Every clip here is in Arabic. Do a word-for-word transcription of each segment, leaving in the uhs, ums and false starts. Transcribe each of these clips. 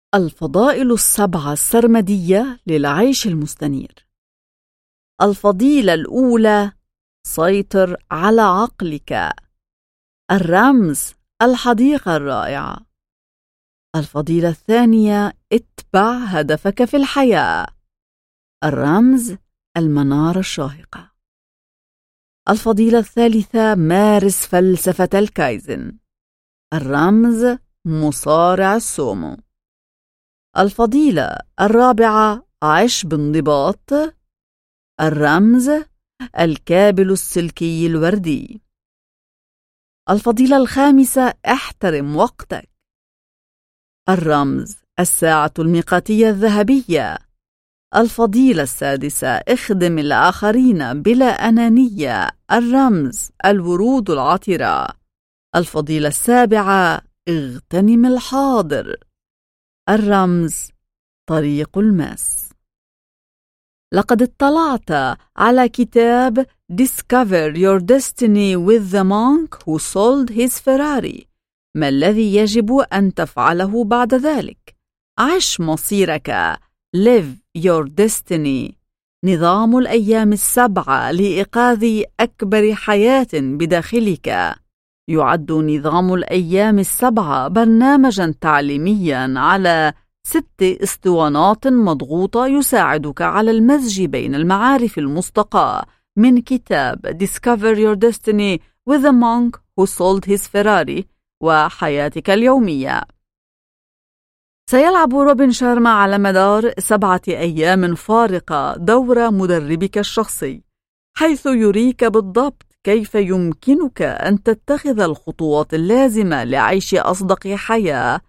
الفضائل السبعة السرمدية للعيش المستنير. الفضيلة الأولى: سيطر على عقلك. الرمز: الحديقة الرائعة. الفضيلة الثانية: اتبع هدفك في الحياة. الرمز: المنارة الشاهقة. الفضيلة الثالثة: مارس فلسفة الكايزن. الرمز: مصارع السومو. الفضيلة الرابعة: عش بانضباط. الرمز: الكابل السلكي الوردي. الفضيلة الخامسة: احترم وقتك. الرمز: الساعة الميقاتية الذهبية. الفضيلة السادسة: اخدم الآخرين بلا أنانية. الرمز: الورود العطرة. الفضيلة السابعة: اغتنم الحاضر. الرمز: طريق الماس. لقد اطلعت على كتاب Discover Your Destiny with the Monk Who Sold His Ferrari. ما الذي يجب أن تفعله بعد ذلك؟ عش مصيرك. Live Your Destiny. نظام الأيام السبعة لإيقاظ أكبر حياة بداخلك. يعد نظام الأيام السبعة برنامجاً تعليمياً على ست اسطوانات مضغوطة يساعدك على المزج بين المعارف المستقاة من كتاب Discover Your Destiny with the Monk Who Sold His Ferrari وحياتك اليومية. سيلعب روبن شارما على مدار سبعة أيام فارقة دور مدربك الشخصي، حيث يريك بالضبط كيف يمكنك أن تتخذ الخطوات اللازمة لعيش أصدق حياة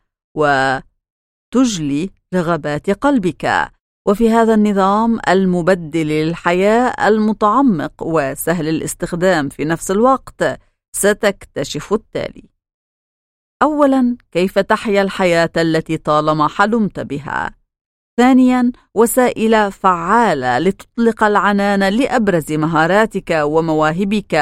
وتجلي رغبات قلبك. وفي هذا النظام المبدل للحياة المتعمق وسهل الاستخدام في نفس الوقت ستكتشف التالي: أولاً، كيف تحيا الحياة التي طالما حلمت بها. ثانياً، وسائل فعالة لتطلق العنان لأبرز مهاراتك ومواهبك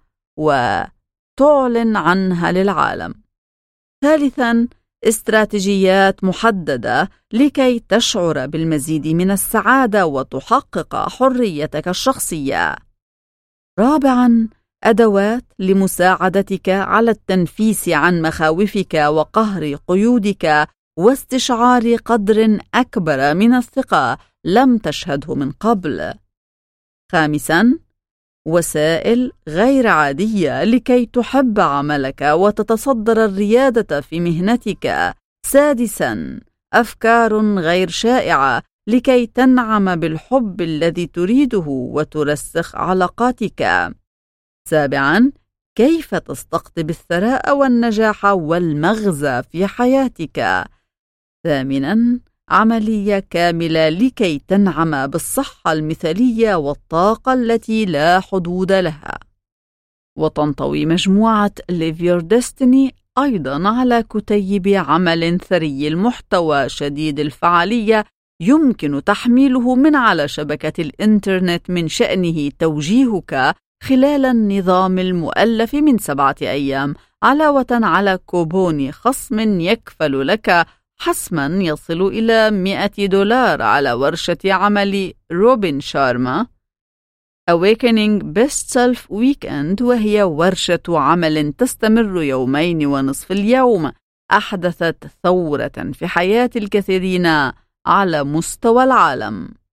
وتعلن عنها للعالم. ثالثاً، استراتيجيات محددة لكي تشعر بالمزيد من السعادة وتحقق حريتك الشخصية. رابعاً، أدوات لمساعدتك على التنفيس عن مخاوفك وقهر قيودك واستشعار قدر أكبر من الثقة لم تشهده من قبل. خامساً، وسائل غير عادية لكي تحب عملك وتتصدر الريادة في مهنتك. سادساً، أفكار غير شائعة لكي تنعم بالحب الذي تريده وترسخ علاقاتك. سابعاً، كيف تستقطب الثراء والنجاح والمغزى في حياتك. ثامناً، عملية كاملة لكي تنعم بالصحة المثالية والطاقة التي لا حدود لها. وتنطوي مجموعة Live Your Destiny أيضاً على كتيب عمل ثري المحتوى شديد الفعالية يمكن تحميله من على شبكة الإنترنت من شأنه توجيهك خلال النظام المؤلف من سبعة أيام، علاوة على كوبون خصم يكفل لك حسما يصل إلى مئة دولار على ورشة عمل روبن شارما Awakening Best Self Weekend، وهي ورشة عمل تستمر يومين ونصف اليوم أحدثت ثورة في حياة الكثيرين على مستوى العالم.